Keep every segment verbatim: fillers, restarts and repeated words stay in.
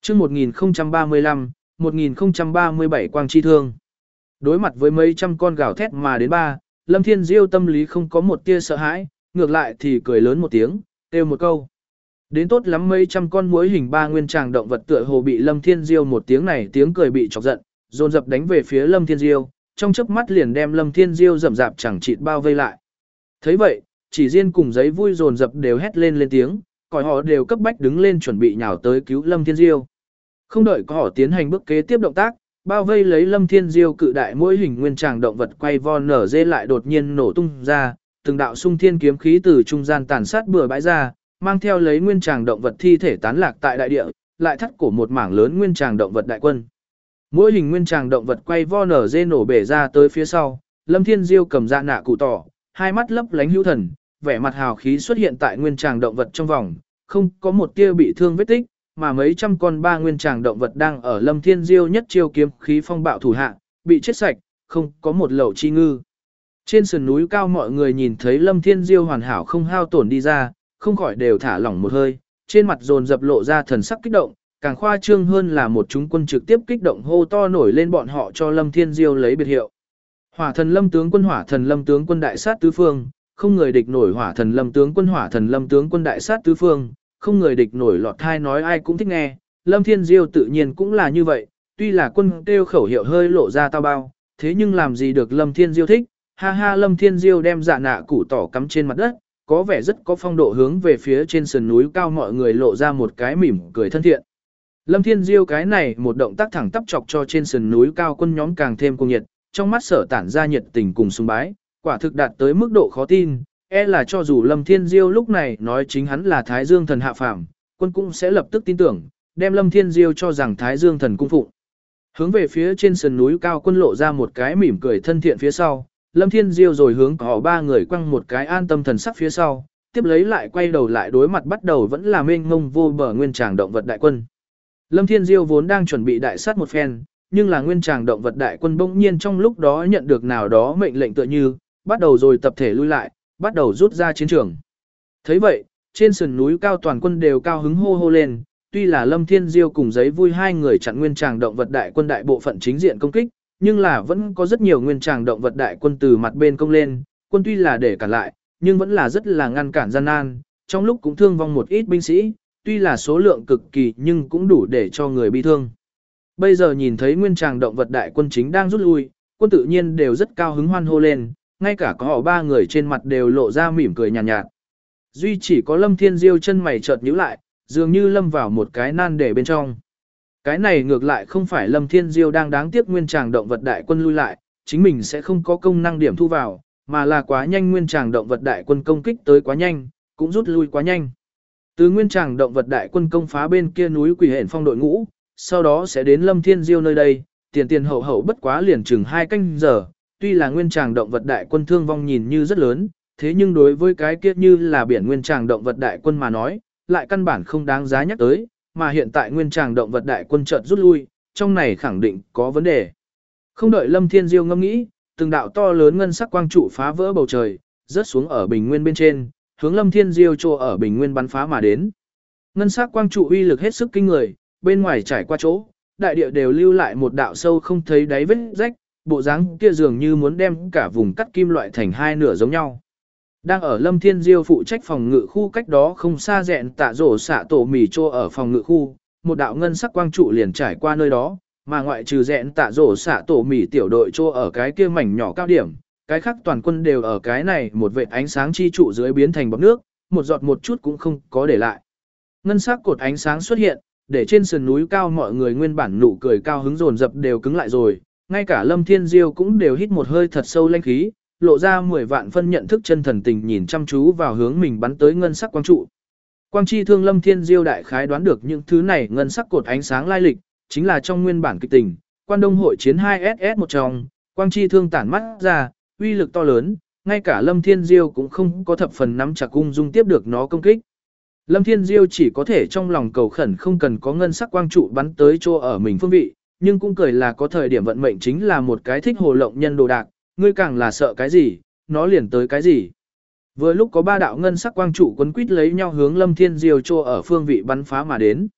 chương một nghìn không trăm ba mươi lăm, một nghìn không trăm ba mươi bảy quang chi thương. Đối mặt với mấy trăm con gào thét mà đến ba, Lâm Thiên Diêu tâm lý không có một tia sợ hãi, ngược lại thì cười lớn một tiếng, kêu một câu. Đến tốt lắm mấy trăm con muỗi hình ba nguyên tràng động vật tựa hồ bị Lâm Thiên Diêu một tiếng này tiếng cười bị chọc giận, dồn dập đánh về phía Lâm Thiên Diêu, trong chớp mắt liền đem Lâm Thiên Diêu rậm rạp chẳng chịt bao vây lại. Thấy vậy, chỉ riêng cùng giấy vui dồn dập đều hét lên lên tiếng, còi họ đều cấp bách đứng lên chuẩn bị nhào tới cứu Lâm Thiên Diêu. Không đợi có họ tiến hành bước kế tiếp động tác, bao vây lấy Lâm Thiên Diêu cự đại mỗi hình nguyên tràng động vật quay vo nở dê lại đột nhiên nổ tung ra, từng đạo sung thiên kiếm khí từ trung gian tàn sát bừa bãi ra, mang theo lấy nguyên tràng động vật thi thể tán lạc tại đại địa, lại thắt cổ một mảng lớn nguyên tràng động vật đại quân. Mỗi hình nguyên tràng động vật quay vo nở dê nổ bể ra tới phía sau, Lâm Thiên Diêu cầm dạ nạ cụ tỏ, hai mắt lấp lánh hữu thần, vẻ mặt hào khí xuất hiện tại nguyên tràng động vật trong vòng, không có một tia bị thương vết tích, mà mấy trăm con ba nguyên tràng động vật đang ở Lâm Thiên Diêu nhất chiêu kiếm khí phong bạo thủ hạ, bị chết sạch, không có một lẩu chi ngư. Trên sườn núi cao mọi người nhìn thấy Lâm Thiên Diêu hoàn hảo không hao tổn đi ra, không khỏi đều thả lỏng một hơi, trên mặt dồn dập lộ ra thần sắc kích động, càng khoa trương hơn là một chúng quân trực tiếp kích động hô to nổi lên bọn họ cho Lâm Thiên Diêu lấy biệt hiệu. Hỏa thần Lâm tướng quân, hỏa thần Lâm tướng quân đại sát tứ phương, không người địch nổi hỏa thần Lâm tướng quân, hỏa thần Lâm tướng quân đại sát tứ phương, không người địch nổi lọt thai nói ai cũng thích nghe, Lâm Thiên Diêu tự nhiên cũng là như vậy, tuy là quân kêu khẩu hiệu hơi lộ ra tao bao, thế nhưng làm gì được Lâm Thiên Diêu thích, ha ha Lâm Thiên Diêu đem dạ nạ củ tỏ cắm trên mặt đất, có vẻ rất có phong độ hướng về phía trên sườn núi cao mọi người lộ ra một cái mỉm cười thân thiện. Lâm Thiên Diêu cái này một động tác thẳng tắp chọc cho trên sườn núi cao quân nhóm càng thêm cuồng nhiệt, trong mắt sở tản ra nhiệt tình cùng sùng bái, quả thực đạt tới mức độ khó tin, e là cho dù Lâm Thiên Diêu lúc này nói chính hắn là Thái Dương thần hạ phàm, quân cũng sẽ lập tức tin tưởng, đem Lâm Thiên Diêu cho rằng Thái Dương thần cung phụng. Hướng về phía trên sườn núi cao quân lộ ra một cái mỉm cười thân thiện phía sau, Lâm Thiên Diêu rồi hướng họ ba người quăng một cái an tâm thần sắc phía sau, tiếp lấy lại quay đầu lại đối mặt bắt đầu vẫn là mênh mông vô bờ nguyên tràng động vật đại quân. Lâm Thiên Diêu vốn đang chuẩn bị đại sát một phen, nhưng là nguyên tràng động vật đại quân bỗng nhiên trong lúc đó nhận được nào đó mệnh lệnh tựa như, bắt đầu rồi tập thể lui lại, bắt đầu rút ra chiến trường. Thấy vậy, trên sườn núi cao toàn quân đều cao hứng hô hô lên, tuy là Lâm Thiên Diêu cùng giấy vui hai người chặn nguyên tràng động vật đại quân đại bộ phận chính diện công kích, nhưng là vẫn có rất nhiều nguyên tràng động vật đại quân từ mặt bên công lên, quân tuy là để cản lại, nhưng vẫn là rất là ngăn cản gian nan, trong lúc cũng thương vong một ít binh sĩ, tuy là số lượng cực kỳ nhưng cũng đủ để cho người bị thương. Bây giờ nhìn thấy nguyên tràng động vật đại quân chính đang rút lui, quân tự nhiên đều rất cao hứng hoan hô lên, ngay cả có họ ba người trên mặt đều lộ ra mỉm cười nhàn nhạt, nhạt. Duy chỉ có Lâm Thiên Diêu chân mày chợt nhíu lại, dường như lâm vào một cái nan để bên trong. Cái này ngược lại không phải Lâm Thiên Diêu đang đáng tiếc nguyên tràng động vật đại quân lui lại, chính mình sẽ không có công năng điểm thu vào, mà là quá nhanh nguyên tràng động vật đại quân công kích tới quá nhanh, cũng rút lui quá nhanh. Từ nguyên tràng động vật đại quân công phá bên kia núi Quỷ Hển Phong đội ngũ, sau đó sẽ đến Lâm Thiên Diêu nơi đây, tiền tiền hậu hậu bất quá liền chừng hai canh giờ, tuy là nguyên tràng động vật đại quân thương vong nhìn như rất lớn, thế nhưng đối với cái kia như là biển nguyên tràng động vật đại quân mà nói, lại căn bản không đáng giá nhắc tới, mà hiện tại nguyên tràng động vật đại quân chợt rút lui, trong này khẳng định có vấn đề. Không đợi Lâm Thiên Diêu ngẫm nghĩ, từng đạo to lớn ngân sắc quang trụ phá vỡ bầu trời, rớt xuống ở bình nguyên bên trên, hướng Lâm Thiên Diêu chỗ ở bình nguyên bắn phá mà đến. Ngân sắc quang trụ uy lực hết sức kinh người, bên ngoài trải qua chỗ, đại địa đều lưu lại một đạo sâu không thấy đáy vết rách, bộ dáng kia dường như muốn đem cả vùng cắt kim loại thành hai nửa giống nhau. Đang ở Lâm Thiên Diêu phụ trách phòng ngự khu cách đó không xa dẹn tạ rổ xạ tổ mì trô ở phòng ngự khu, một đạo ngân sắc quang trụ liền trải qua nơi đó, mà ngoại trừ dẹn tạ rổ xạ tổ mì tiểu đội trô ở cái kia mảnh nhỏ cao điểm, cái khác toàn quân đều ở cái này một vệt ánh sáng chi trụ dưới biến thành bọt nước, một giọt một chút cũng không có để lại. Ngân sắc cột ánh sáng xuất hiện, để trên sườn núi cao mọi người nguyên bản nụ cười cao hứng dồn dập đều cứng lại rồi, ngay cả Lâm Thiên Diêu cũng đều hít một hơi thật sâu lanh khí, lộ ra mười vạn phân nhận thức chân thần tình nhìn chăm chú vào hướng mình bắn tới ngân sắc quang trụ. Quang chi thương Lâm Thiên Diêu đại khái đoán được những thứ này ngân sắc cột ánh sáng lai lịch, chính là trong nguyên bản kịch tình, Quan Đông hội chiến hai S S một trong, quang chi thương tản mắt ra, uy lực to lớn, ngay cả Lâm Thiên Diêu cũng không có thập phần nắm chặt cung dung tiếp được nó công kích. Lâm Thiên Diêu chỉ có thể trong lòng cầu khẩn không cần có ngân sắc quang trụ bắn tới chỗ ở mình phương vị, nhưng cũng cười là có thời điểm vận mệnh chính là một cái thích hồ lộng nhân đồ đạc, ngươi càng là sợ cái gì, nó liền tới cái gì. Vừa lúc có ba đạo ngân sắc quang trụ quấn quýt lấy nhau hướng Lâm Thiên Diêu chỗ ở phương vị bắn phá mà đến.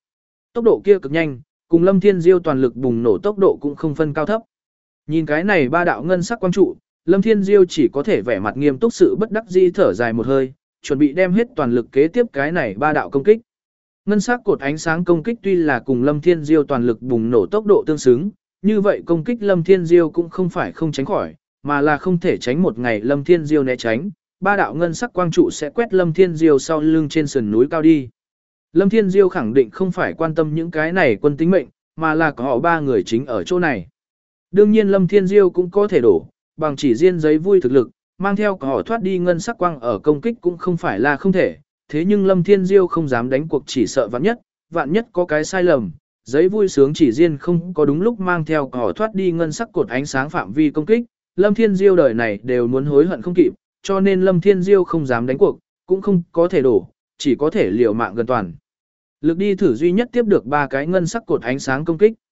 Tốc độ kia cực nhanh, cùng Lâm Thiên Diêu toàn lực bùng nổ tốc độ cũng không phân cao thấp. Nhìn cái này ba đạo ngân sắc quang trụ, Lâm Thiên Diêu chỉ có thể vẻ mặt nghiêm túc sự bất đắc dĩ thở dài một hơi, chuẩn bị đem hết toàn lực kế tiếp cái này ba đạo công kích. Ngân sắc cột ánh sáng công kích tuy là cùng Lâm Thiên Diêu toàn lực bùng nổ tốc độ tương xứng, như vậy công kích Lâm Thiên Diêu cũng không phải không tránh khỏi, mà là không thể tránh một ngày Lâm Thiên Diêu né tránh, ba đạo ngân sắc quang trụ sẽ quét Lâm Thiên Diêu sau lưng trên sườn núi cao đi. Lâm Thiên Diêu khẳng định không phải quan tâm những cái này quân tính mệnh, mà là có họ ba người chính ở chỗ này. Đương nhiên Lâm Thiên Diêu cũng có thể đổ, bằng chỉ riêng giấy vui thực lực, mang theo có họ thoát đi ngân sắc quang ở công kích cũng không phải là không thể. Thế nhưng Lâm Thiên Diêu không dám đánh cuộc, chỉ sợ vạn nhất, vạn nhất có cái sai lầm, giấy vui sướng chỉ riêng không có đúng lúc mang theo có họ thoát đi ngân sắc cột ánh sáng phạm vi công kích, Lâm Thiên Diêu đời này đều muốn hối hận không kịp, cho nên Lâm Thiên Diêu không dám đánh cuộc, cũng không có thể đổ, chỉ có thể liều mạng gần toàn. Lực đi thử duy nhất tiếp được ba cái ngân sắc cột ánh sáng công kích.